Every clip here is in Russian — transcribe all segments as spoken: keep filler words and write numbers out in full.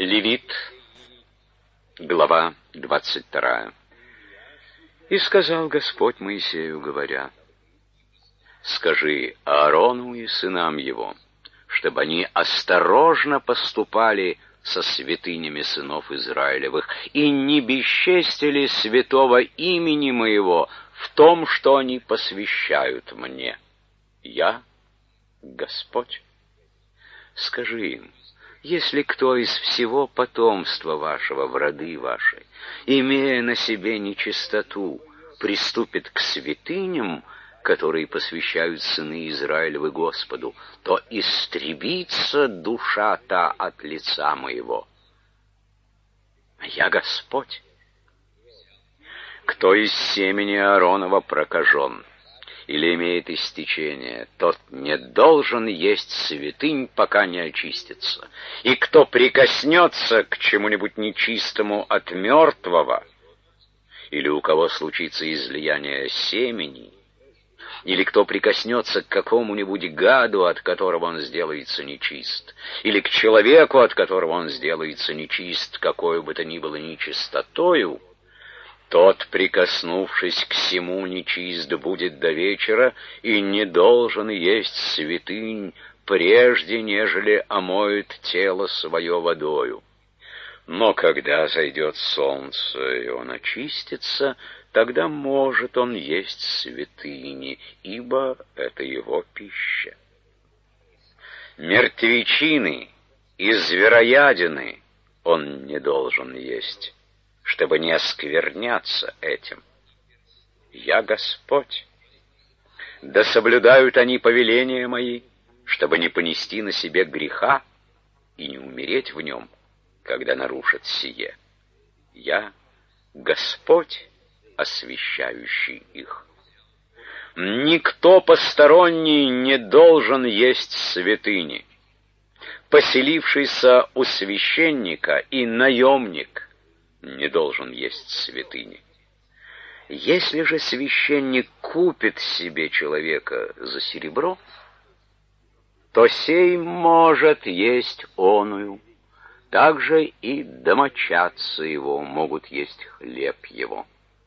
Левит, глава двадцать вторая. И сказал Господь Моисею, говоря: «Скажи Аарону и сынам его, чтобы они осторожно поступали со святынями сынов Израилевых и не бесчестили святого имени моего в том, что они посвящают мне. Я Господь. Скажи им: если кто из всего потомства вашего в роды ваши, имея на себе нечистоту, приступит к святыням, которые посвящают сыны Израилевы Господу, то истребится душа та от лица моего. Я Господь. Кто из семени Ааронова прокажен или имеет истечение, тот не должен есть святынь, пока не очистится. И кто прикоснется к чему-нибудь нечистому от мертвого, или у кого случится излияние семени, или кто прикоснется к какому-нибудь гаду, от которого он сделается нечист, или к человеку, от которого он сделается нечист, какой бы то ни было нечистотою, тот, прикоснувшись к сему, нечист будет до вечера и не должен есть святынь, прежде нежели омоет тело свое водою. Но когда зайдет солнце, и он очистится, тогда может он есть святыни, ибо это его пища. Мертвечины и звероядины он не должен есть, чтобы не оскверняться этим. Я Господь. Да соблюдают они повеления мои, чтобы не понести на себе греха и не умереть в нем, когда нарушат сие. Я Господь, освящающий их. Никто посторонний не должен есть святыни. Поселившийся у священника и наемник не должен есть святыни. Если же священник купит себе человека за серебро, то сей может есть оную. Также и домочадцы его могут есть хлеб его.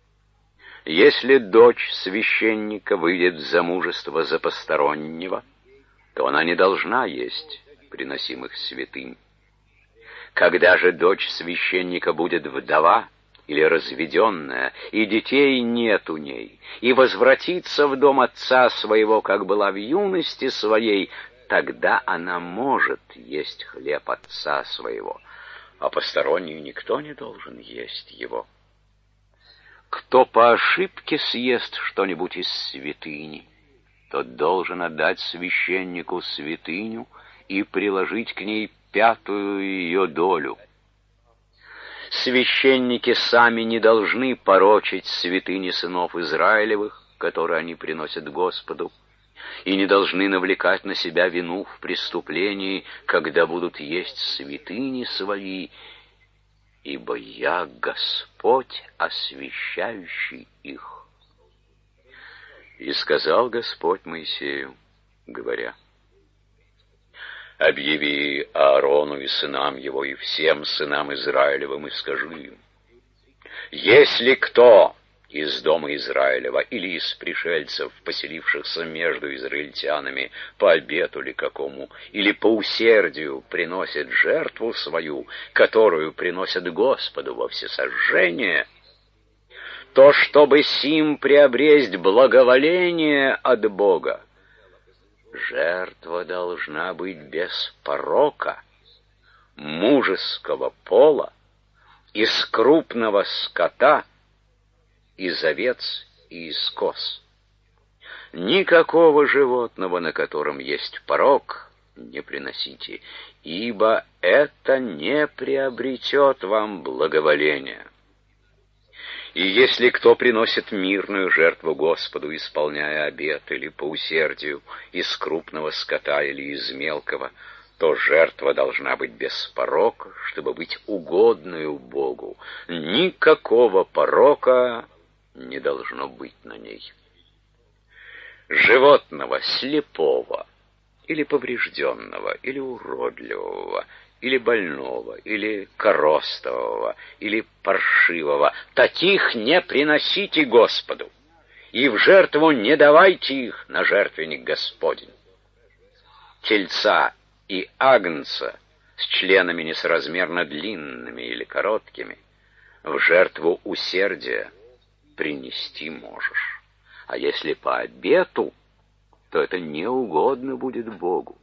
Если дочь священника выйдет в замужество за постороннего, то она не должна есть приносимых святынь. Когда же дочь священника будет вдова или разведенная, и детей нет у ней, и возвратится в дом отца своего, как была в юности своей, тогда она может есть хлеб отца своего, а посторонний никто не должен есть его. Кто по ошибке съест что-нибудь из святыни, тот должен отдать священнику святыню и приложить к ней пятую ее долю. Священники сами не должны порочить святыни сынов Израилевых, которые они приносят Господу, и не должны навлекать на себя вину в преступлении, когда будут есть святыни свои, ибо я Господь, освящающий их. И сказал Господь Моисею, говоря: «Объяви Аарону и сынам его, и всем сынам Израилевым, и скажи им: если кто из дома Израилева или из пришельцев, поселившихся между израильтянами, по обету ли какому, или по усердию приносит жертву свою, которую приносят Господу во всесожжение, то чтобы сим приобресть благоволение от Бога, жертва должна быть без порока, мужеского пола, из крупного скота, из овец и из коз. Никакого животного, на котором есть порок, не приносите, ибо это не приобретет вам благоволения. И если кто приносит мирную жертву Господу, исполняя обет или по усердию, из крупного скота или из мелкого, то жертва должна быть без порока, чтобы быть угодною Богу. Никакого порока не должно быть на ней. Животного слепого, или поврежденного, или уродливого, или больного, или коростового, или паршивого, таких не приносите Господу, и в жертву не давайте их на жертвенник Господень. Тельца и агнца с членами несоразмерно длинными или короткими в жертву усердия принести можешь. А если по обету, то это не угодно будет Богу.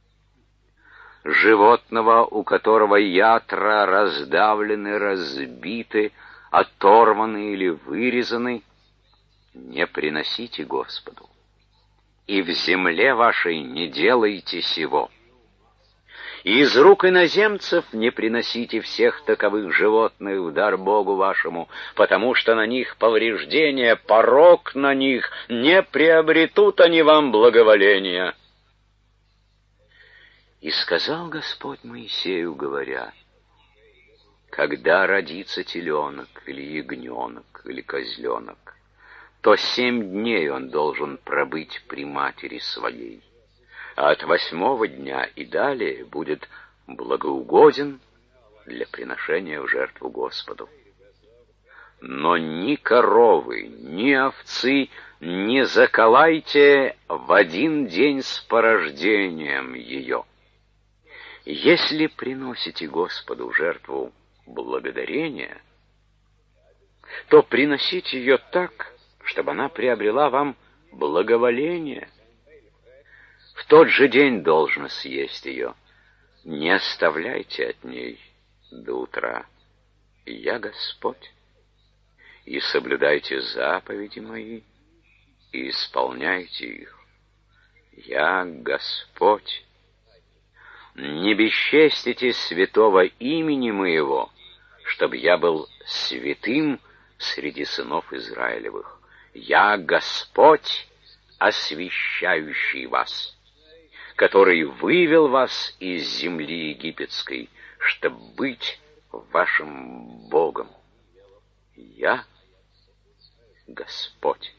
Животного, у которого ятра раздавлены, разбиты, оторваны или вырезаны, не приносите Господу. И в земле вашей не делайте сего. И из рук иноземцев не приносите всех таковых животных в дар Богу вашему, потому что на них повреждение, порок на них, не приобретут они вам благоволения. И сказал Господь Моисею, говоря: когда родится теленок, или ягненок, или козленок, то семь дней он должен пробыть при матери своей, а от восьмого дня и далее будет благоугоден для приношения в жертву Господу. Но ни коровы, ни овцы не заколайте в один день с порождением ее. Если приносите Господу жертву благодарения, то приносите ее так, чтобы она приобрела вам благоволение. В тот же день должно съесть ее. Не оставляйте от ней до утра. Я Господь. И соблюдайте заповеди мои, и исполняйте их. Я Господь. Не бесчестите святого имени моего, чтобы я был святым среди сынов Израилевых. Я Господь, освящающий вас, который вывел вас из земли египетской, чтобы быть вашим Богом. Я Господь.